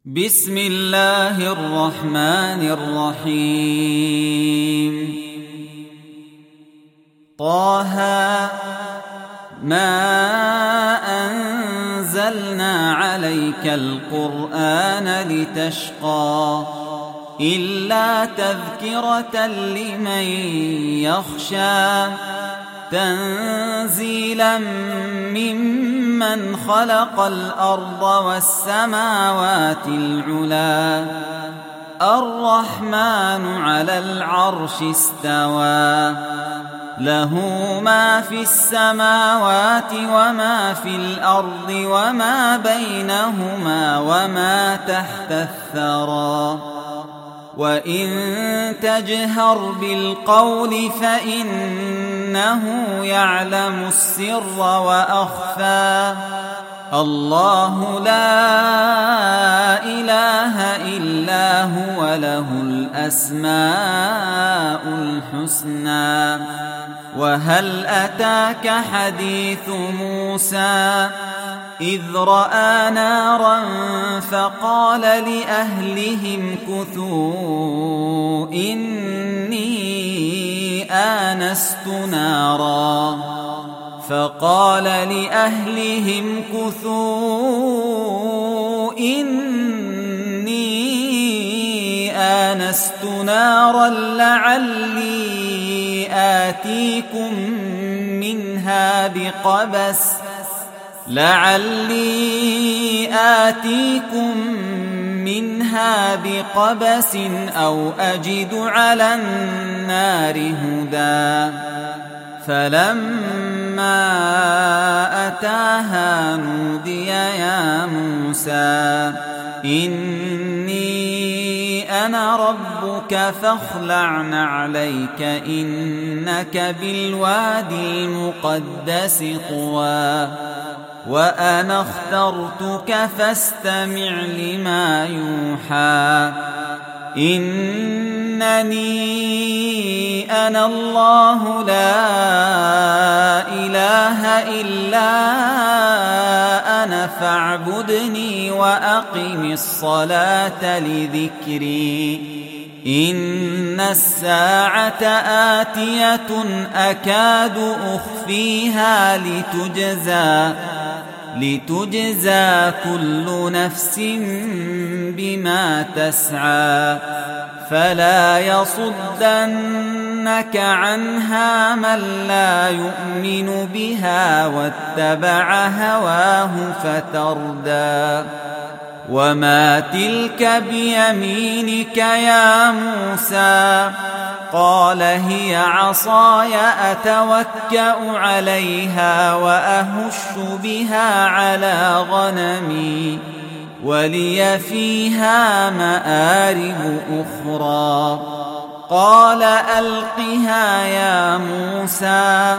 بسم الله الرحمن الرحيم. طه ما أنزلنا عليك القرآن لتشقى إلا تذكرة لمن يخشى تنزيلا ممن خلق الأرض والسماوات العلا الرحمن على العرش استوى له ما في السماوات وما في الأرض وما بينهما وما تحت الثرى وإن تجهر بالقول فإنه يعلم السر وأخفى الله لا إله إلا هو له الأسماء الحسنى. وهل أتاك حديث موسى إذ رأى نارا فقال لأهلهم كثوا إني آنست نارا لعلي آتيكم منها بقبس أو أجد على النار هدى. فلما أتاها نودي يا موسى إني أنا ربك فاخلع نعليك إنك بالوادي المقدس طوى وأنا اخترتك فاستمع لما يوحى إنني أنا الله لا إله إلا أنا فاعبدني وأقم الصلاة لذكري إن الساعة آتية أكاد أخفيها لتجزى كل نفس بما تسعى فلا يصدنك عنها من لا يؤمن بها واتبع هواه فتردى. وما تلك بيمينك يا موسى قال هي عصاي أتوكأ عليها وأهش بها على غنمي ولي فيها مآرب أخرى. قال ألقها يا موسى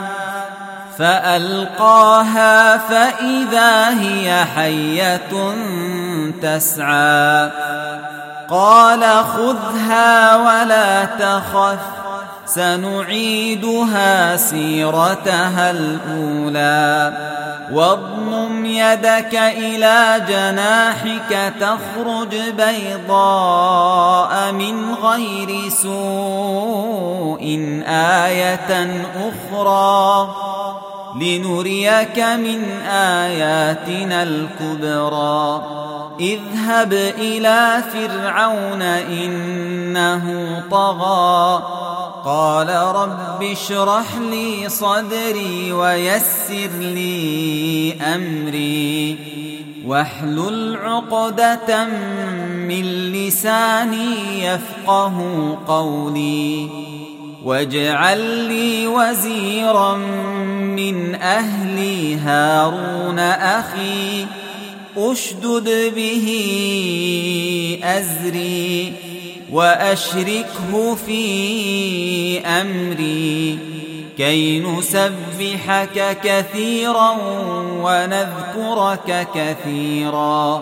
فألقاها فإذا هي حية تسعى قال خذها ولا تخف سنعيدها سيرتها الأولى واضمم يدك إلى جناحك تخرج بيضاء من غير سوء آية أخرى لنريك من آياتنا الكبرى. اذهب إلى فرعون إنه طغى قال رب اشرح لي صدري ويسر لي أمري واحلل عقدة من لساني يفقه قولي واجعل لي وزيرا من أهلي هارون أخي أشدد به أزري وأشركه في أمري كي نسبحك كثيرا ونذكرك كثيرا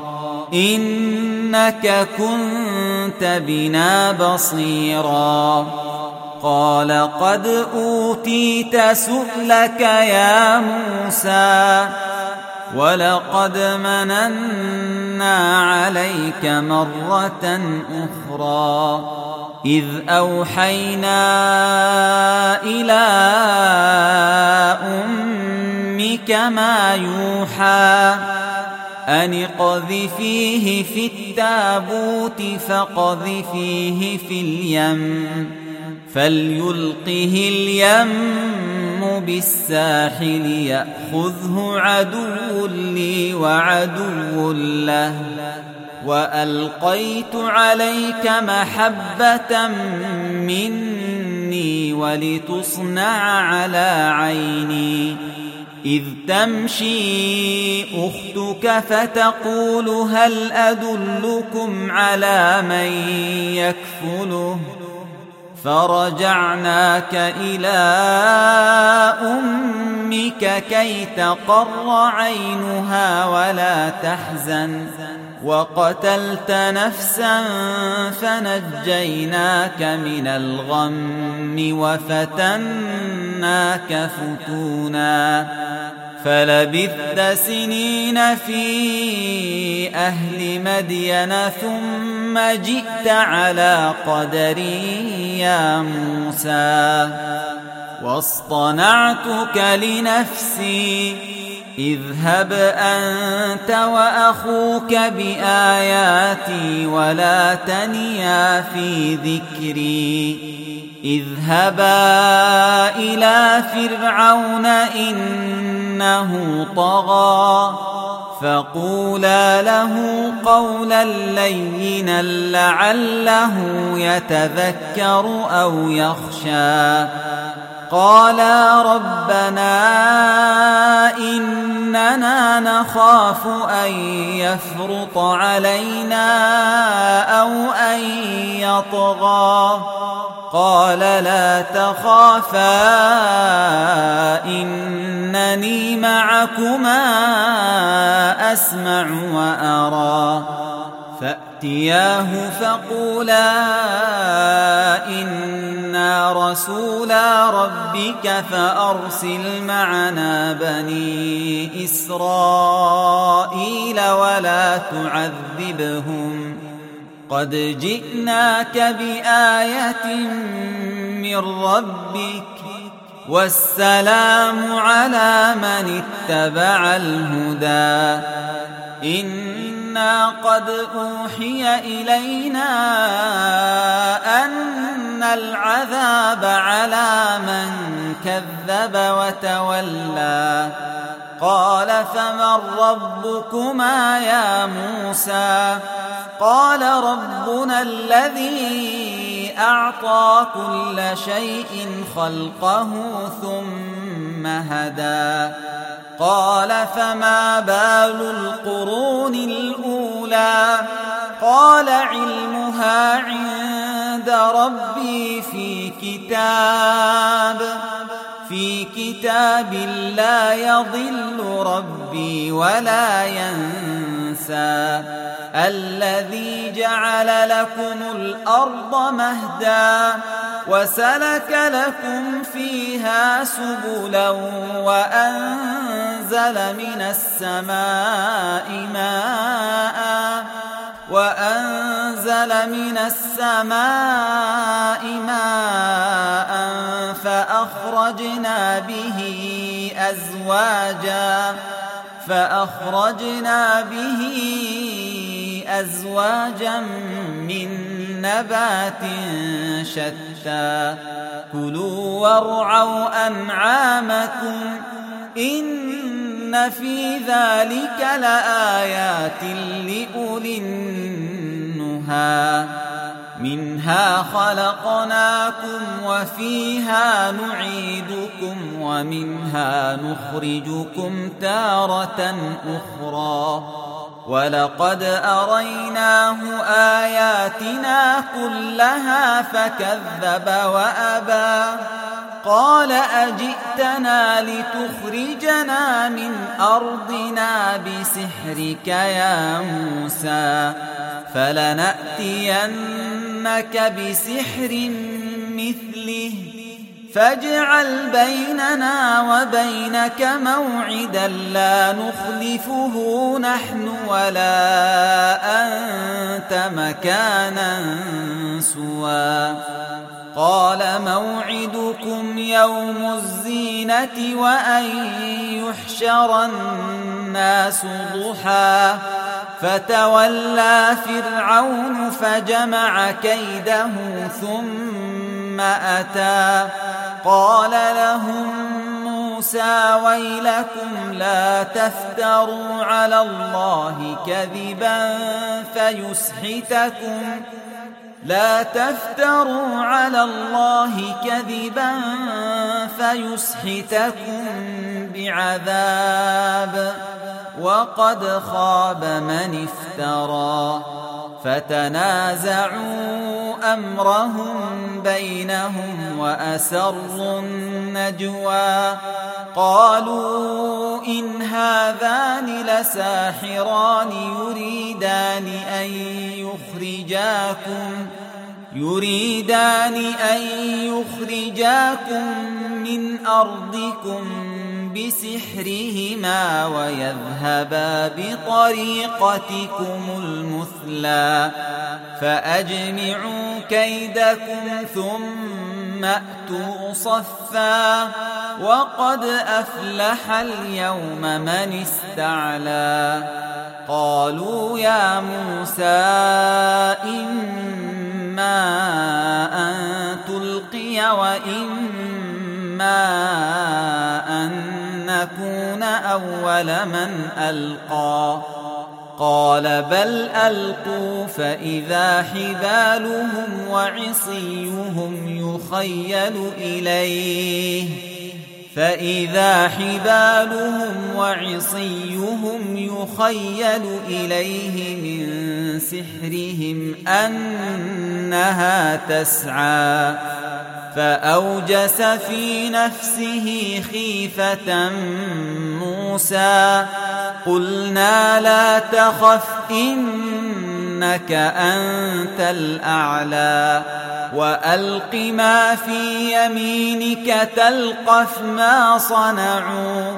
إنك كنت بنا بصيرا. قال قد أوتيت سؤلك يا موسى ولقد مننا عليك مرة أخرى إذ أوحينا إلى أمك ما يوحى أن اقذفيه في التابوت فاقذفيه في اليم فليلقه اليم بالساحل يأخذه عدو لي وعدو له وألقيت عليك محبة مني ولتصنع على عيني إذ تمشي أختك فتقول هل أدلكم على من يكفله فرجعناك إلى أمك كي تقر عينها ولا تحزن وقتلت نفسا فنجيناك من الغم وفتناك فتونا فلبثت سنين في أهل مدين ثم جئت على قدري يا موسى واصطنعتك لنفسي اذهب أنت وأخوك بآياتي ولا تنيا في ذكري اذهبا إلى فرعون إنه طغى فقولا له قولا لينا لعله يتذكر أو يخشى قالا ربنا إننا نخاف أن يفرط علينا أو أن يطغى قال لا تخافا إنني معكما أسمع وأرى فأتياه فقولا إنا رسولا ربك فأرسل معنا بني إسرائيل ولا تعذبهم قد جئناك بآية من ربك والسلام على من اتبع الهدى إنا قد أوحي إلينا أن العذاب على من كذب وتولى قال فمن ربكما يا موسى قال ربنا الذي أعطى كل شيء خلقه ثم هدى قال فما بال القرون الأولى قال علمها عند ربي في كتاب لا يضل ربي ولا ينسى الذي جعل لكم الأرض مهدا وسلك لكم فيها سبلا وأنزل من السماء ماء فأخرجنا به أزواجا من نبات شتى كلوا وارعوا أنعامكم إن في ذلك لآيات لأولي النهى منها خلقناكم وفيها نعيدكم ومنها نخرجكم تارة أخرى ولقد أريناه آياتنا كلها فكذب وأبى قال أجئتنا لتخرجنا من أرضنا بسحرك يا موسى فلنأتينك بسحر مثله فاجعل بيننا وبينك موعدا لا نخلفه نحن ولا أنت مكانا سوى قال موعدكم يوم الزينة وأن يحشر الناس ضحى فتولى فرعون فجمع كيده ثم أتى قال لهم موسى ويلكم لا تفتروا على الله كذبا فيسحتكم بعذاب وقد خاب من افترى فتنازعوا أمرهم بينهم وأسروا النجوى قالوا إن هذان لساحران يريدان أن يخرجاكم من أرضكم بسحرهما ويذهبا بطريقتكم المثلى فأجمعوا كيدكم ثم أتوا صفا وقد أفلح اليوم من استعلى قالوا يا موسى إما أن تلقي وإما أن نكون أول من ألقى قال بل ألقوا فإذا حبالهم وعصيهم يخيل إليه من سحرهم أنها تسعى فأوجس في نفسه خيفة موسى قلنا لا تخف إنك أنت الأعلى وألق ما في يمينك تلقف ما صنعوا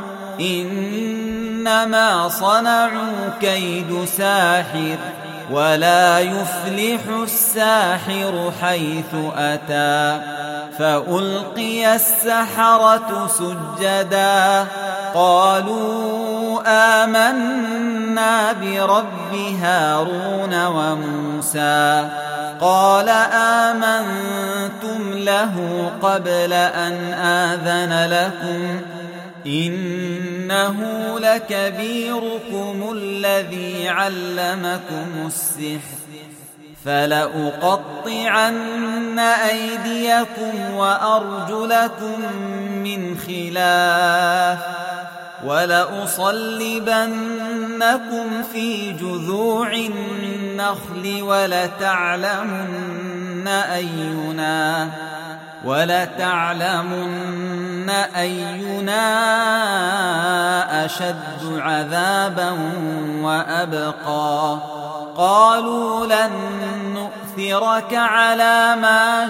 إنما صنعوا كيد ساحر ولا يفلح الساحر حيث أتى فألقي السحرة سجدا قالوا آمنا برب هارون وموسى قال آمنتم له قبل أن آذن لكم إنه لكبيركم الذي علمكم السحر فلأقطعن أيديكم وأرجلكم من خلاف ولأصلبنكم في جذوع النخل ولتعلمن أينا أشد عذابا وأبقى قالوا لن نؤثرك على ما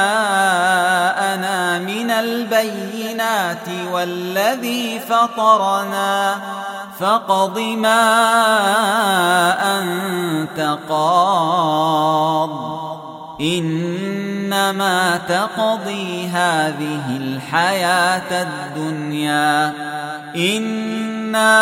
جاءنا من البينات والذي فطرنا فاقض ما أنت قاض إنما تقضي هذه الحياة الدنيا إنا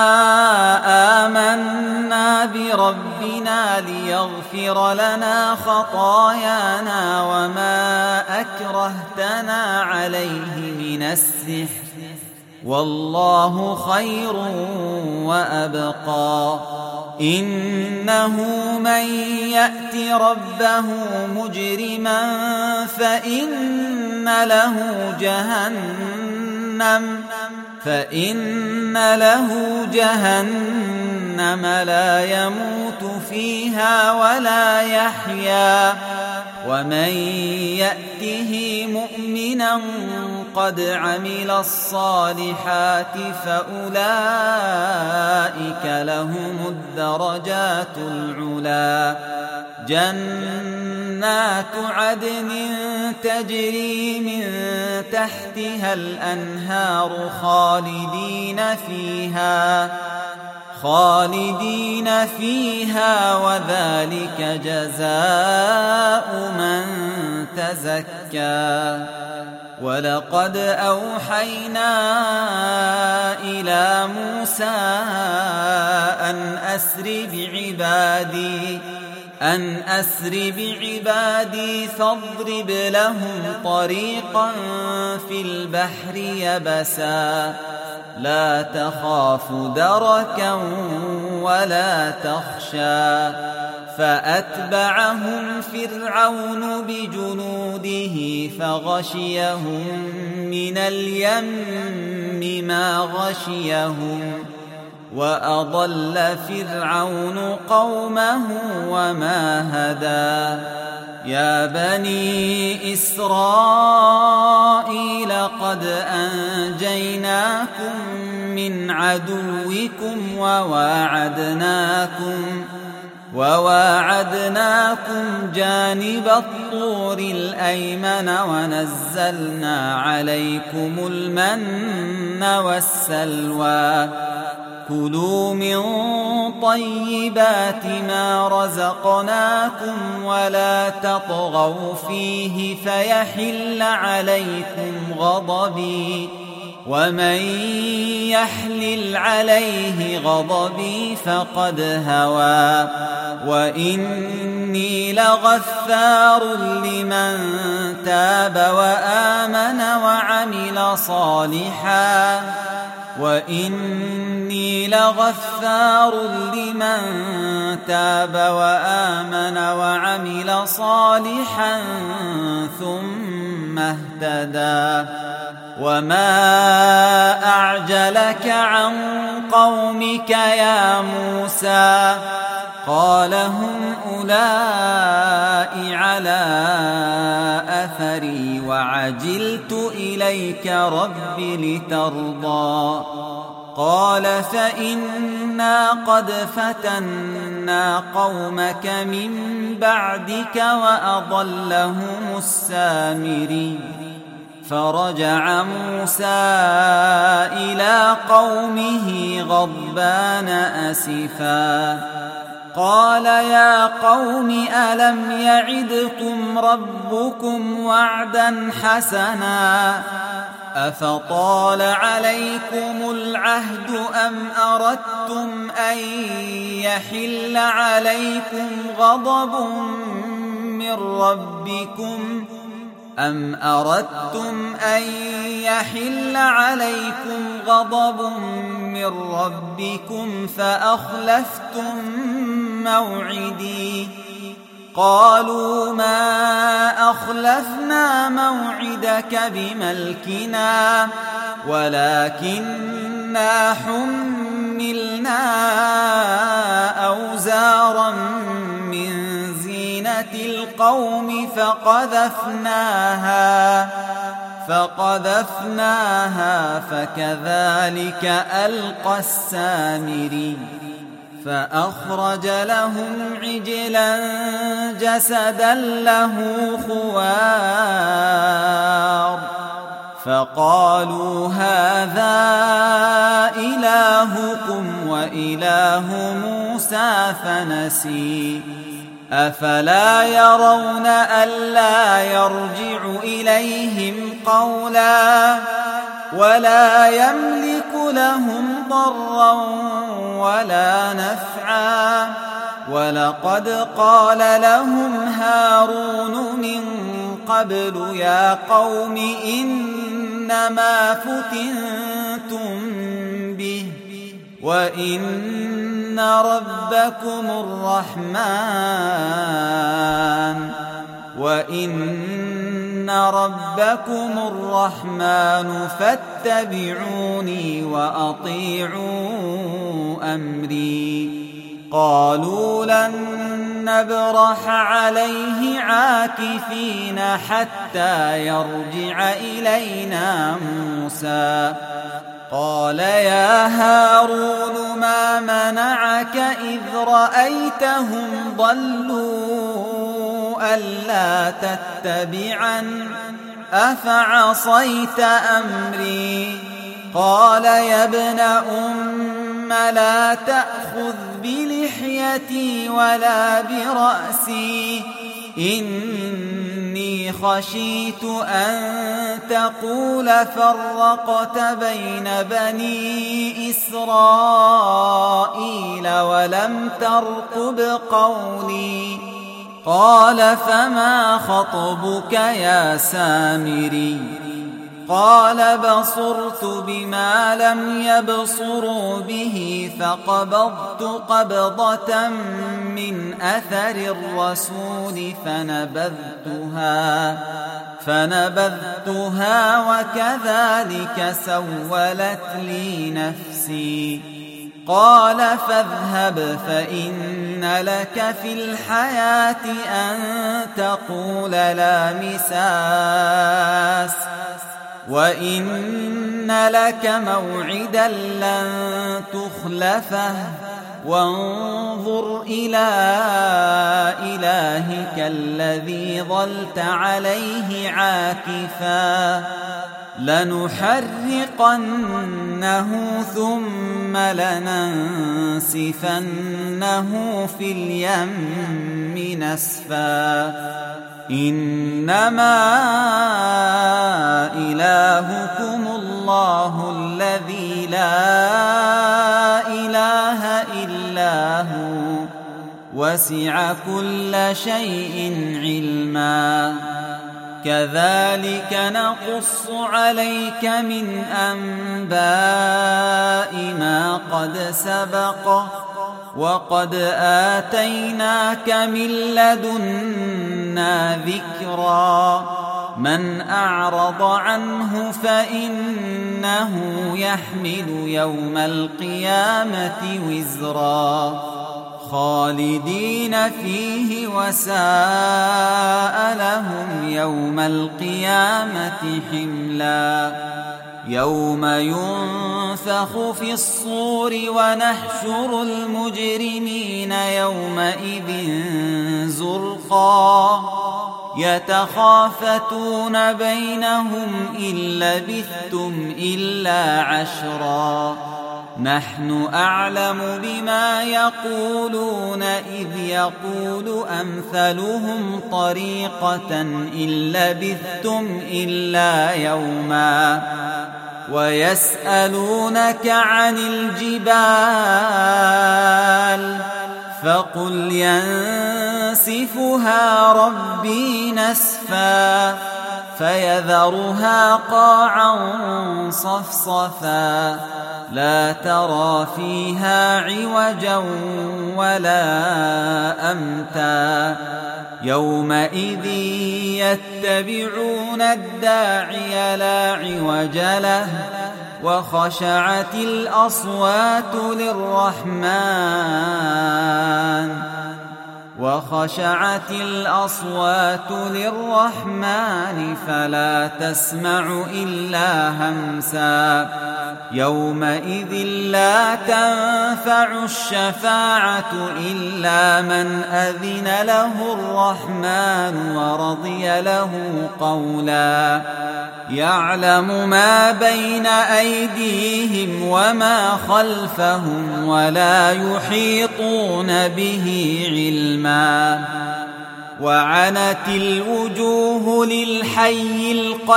آمنا بربنا ليغفر لنا خطايانا وما أكرهتنا عليه من السحر والله خير وأبقى إنه من يأت ربه مجرما فإن له جهنم لا يموت فيها ولا يحيا ومن يأته مؤمنا قد عمل الصالحات فأولئك لهم الدرجات العلا جنات جنات عدن تجري من تحتها الأنهار خالدين فيها وذلك جزاء من تزكى. ولقد أوحينا إلى موسى أن أسر بعبادي فاضرب لهم طريقا في البحر يبسا لا تخاف دركا ولا تخشى. فأتبعهم فرعون بجنوده فغشيهم من اليم ما غشيهم. وأضل فرعون قومه وما هدى. يا بني إسرائيل قد أنجيناكم من عدوكم وواعدناكم جانب الطور الأيمن ونزلنا عليكم المن والسلوى. كلوا من طيبات ما رزقناكم ولا تطغوا فيه فيحل عليكم غضبي ومن يحلل عليه غضبي فقد هوى. وإني لغفار لمن تاب وآمن وعمل صالحا ثم اهتدى. وما أعجلك عن قومك يا موسى؟ قال هم أولئك على أثري وعجلت إليك رب لترضى. قال فإنا قد فتنا قومك من بعدك وأضلهم السامري. فرجع موسى إلى قومه غضبان أسفا قال يا قوم ألم يعدكم ربكم وعدا حسنا أفطال عليكم العهد أم أردتم أن يحل عليكم غضب من ربكم فأخلفتم موعدي. قالوا ما أخلفنا موعدك بملكنا ولكننا حملنا أوزارا من زينة القوم فقذفناها فكذلك ألقى السامري. فأخرج لهم عجلا جسدا له خوار فقالوا هذا إلهكم وإله موسى فنسي. أفلا يرون ألا يرجع إليهم قولا ولا يملك لهم ضرا ولا نفعا. ولقد قال لهم هارون من قبل يا قوم إنما فتنتم به وإن ربكم الرحمن فاتبعوني وأطيعوا أمري. قالوا لن نبرح عليه عاكفين حتى يرجع إلينا موسى. قال يا هارون ما منعك إذ رأيتهم ضلوا ألا تتبعن أفعصيت أمري قال يا ابن أم لا تأخذ بلحيتي ولا برأسي إني خشيت أن تقول فرقت بين بني إسرائيل ولم ترقب قولي قال فما خطبك يا سامري قال بصرت بما لم يبصروا به فقبضت قبضة من أثر الرسول فنبذتها وكذلك سولت لي نفسي قال فاذهب فإن لك في الحياة أن تقول لا مساس وإن لك موعدا لن تخلفه وانظر إلى إلهك الذي ظلت عليه عاكفا لنحرقنه ثم لننسفنه في اليم نسفا إنما إلهكم الله الذي لا إله إلا هو وسع كل شيء علما كذلك نقص عليك من أنباء ما قد سبق وقد آتيناك من لدنا ذكرا من أعرض عنه فإنه يحمل يوم القيامة وزرا خالدين فيه وساء لهم يوم القيامة حملا يوم ينفخ في الصور ونحشر المجرمين يومئذ زرقا يتخافتون بينهم إن لبثتم إلا عشرا نحن أعلم بما يقولون إذ يقول أمثلهم طريقة إن لبثتم إلا يوما ويسألونك عن الجبال فقل ينسفها ربي نسفا فيذرها قاعا صفصفا لا ترى فيها عوجا ولا أمتا يومئذ يتبعون الداعي لا عوج له وخشعت الأصوات للرحمن فلا تسمع إلا همسا يومئذ لا تنفع الشفاعة إلا من أذن له الرحمن ورضي له قولا يعلم ما بين أيديهم وما خلفهم ولا يحيطون به علما وعنت الوجوه للحي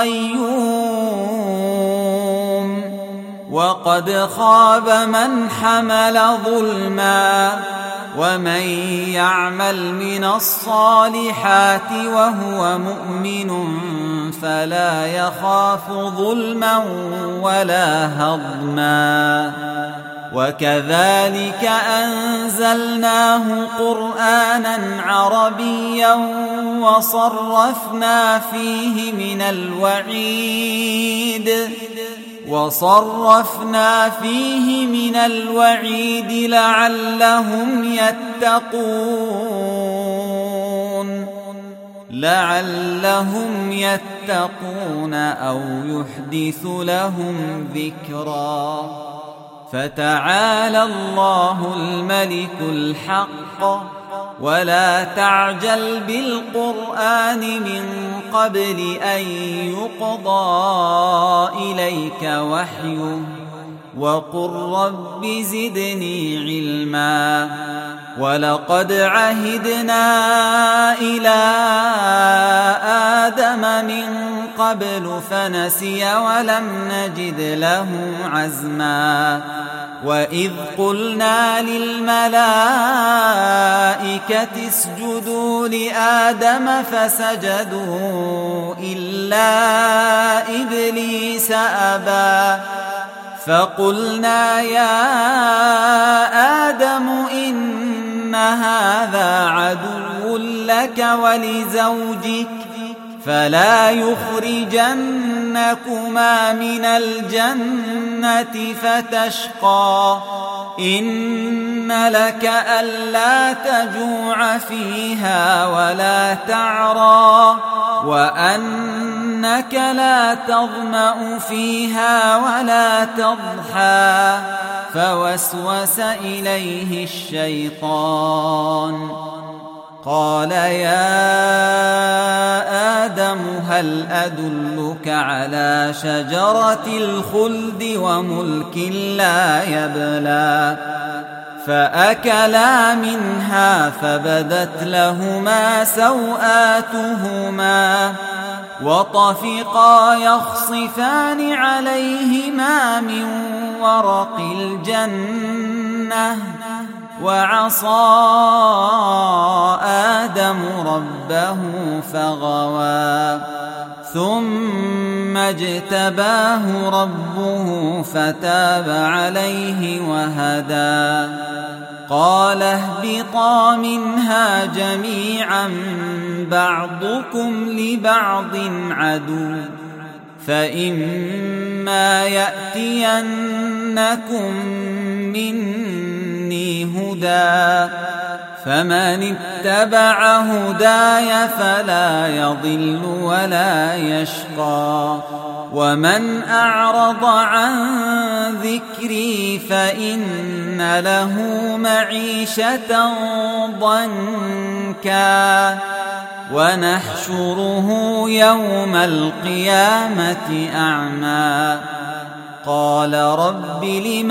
القيوم وقد خاب من حمل ظلما ومن يعمل من الصالحات وهو مؤمن فلا يخاف ظلما ولا هضما وكذلك أنزلناه قرآنا عربيا وصرفنا فيه من الوعيد لعلهم يتقون أو يحدث لهم ذكرا فتعالى الله الملك الحق ولا تعجل بالقرآن من قبل أن يقضى إليك وحيه وقل رب زدني علما ولقد عهدنا إلى آدم من قبل فنسي ولم نجد له عزما وإذ قلنا للملائكة اسجدوا لآدم فسجدوا إلا إبليس أبى فقلنا يا آدم إن هذا عدو لك ولزوجك فلا يخرجنكما من الجنة فتشقى إن لك ألا تجوع فيها ولا تعرى وأنك لا تظمأ فيها ولا تضحى فوسوس إليه الشيطان قال يا آدم هل أدلك على شجرة الخلد وملك لا يبلى فأكلا منها فبدت لهما سوآتهما وطفقا يخصفان عليهما من ورق الجنة وعصى آدم ربه فغوى ثم اجتباه ربه فتاب عليه وهدى قال اهبطا منها جميعا بعضكم لبعض عدو فإما يأتينكم مني هدى فمن اتبع هداي فلا يضل ولا يشقى ومن أعرض عن ذكري فإن له معيشة ضنكا ونحشره يوم القيامة أعمى قال رب لم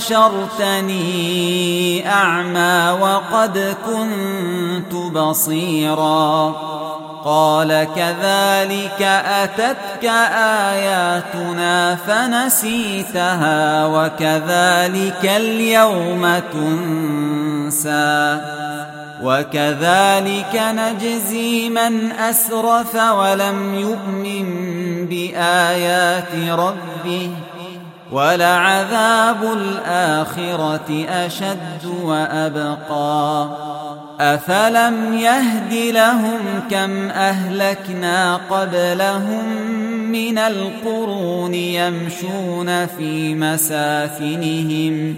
حشرتني أعمى وقد كنت بصيرا قال كذلك أتتك آياتنا فنسيتها وكذلك اليوم تنسى وكذلك نجزي من أسرف ولم يؤمن بآيات ربه ولعذاب الآخرة أشد وأبقى أفلم يهد لهم كم أهلكنا قبلهم من القرون يمشون في مساكنهم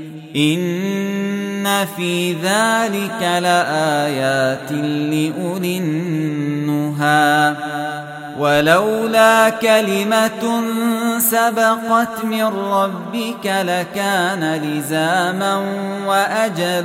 إن في ذلك لآيات لأولي النهى ولولا كلمة سبقت من ربك لكان لزاما وأجل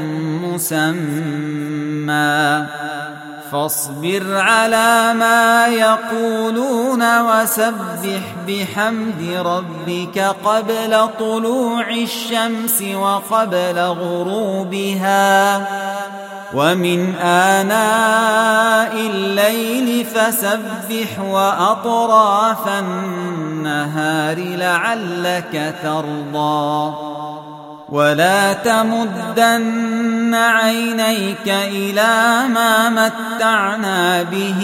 مسمى فاصبر على ما يقولون وسبح بحمد ربك قبل طلوع الشمس وقبل غروبها ومن آناء الليل فسبح وأطراف النهار لعلك ترضى ولا تمدن عينيك إلى ما متعنا به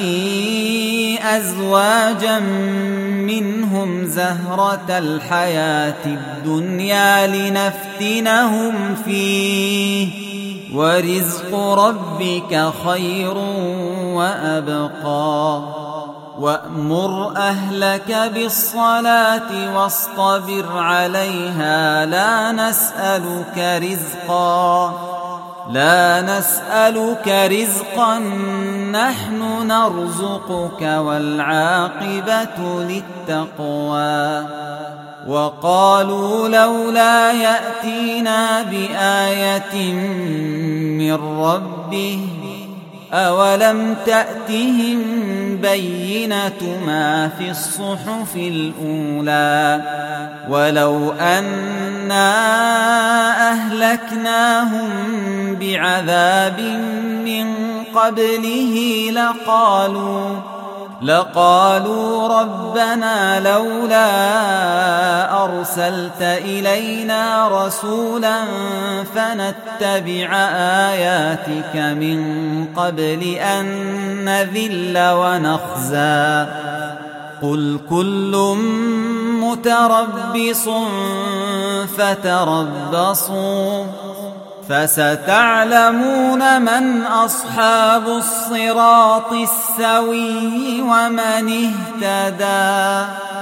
أزواجا منهم زهرة الحياة الدنيا لنفتنهم فيه ورزق ربك خير وأبقى وأمر أهلك بالصلاة واصطبر عليها لا نسألك رزقا نحن نرزقك والعاقبة للتقوى وقالوا لولا يأتينا بآية من ربه أولم تأتهم بينة ما في الصحف الأولى ولو أنا أهلكناهم بعذاب من قبله لقالوا ربنا لولا أرسلت إلينا رسولا فنتبع آياتك من قبل أن نذل ونخزى قل كل متربص فتربصوا فستعلمون من أصحاب الصراط السوي ومن اهتدى.